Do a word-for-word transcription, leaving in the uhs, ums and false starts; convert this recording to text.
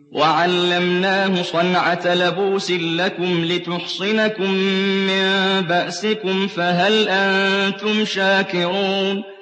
وَعَلَّمْنَاهُ صَنْعَةَ لَبُوسٍ لَّكُمْ لِتُحْصِنَكُم مِّن بَأْسِكُمْ ۖ فَهَلْ أَنتُمْ شَاكِرُونَ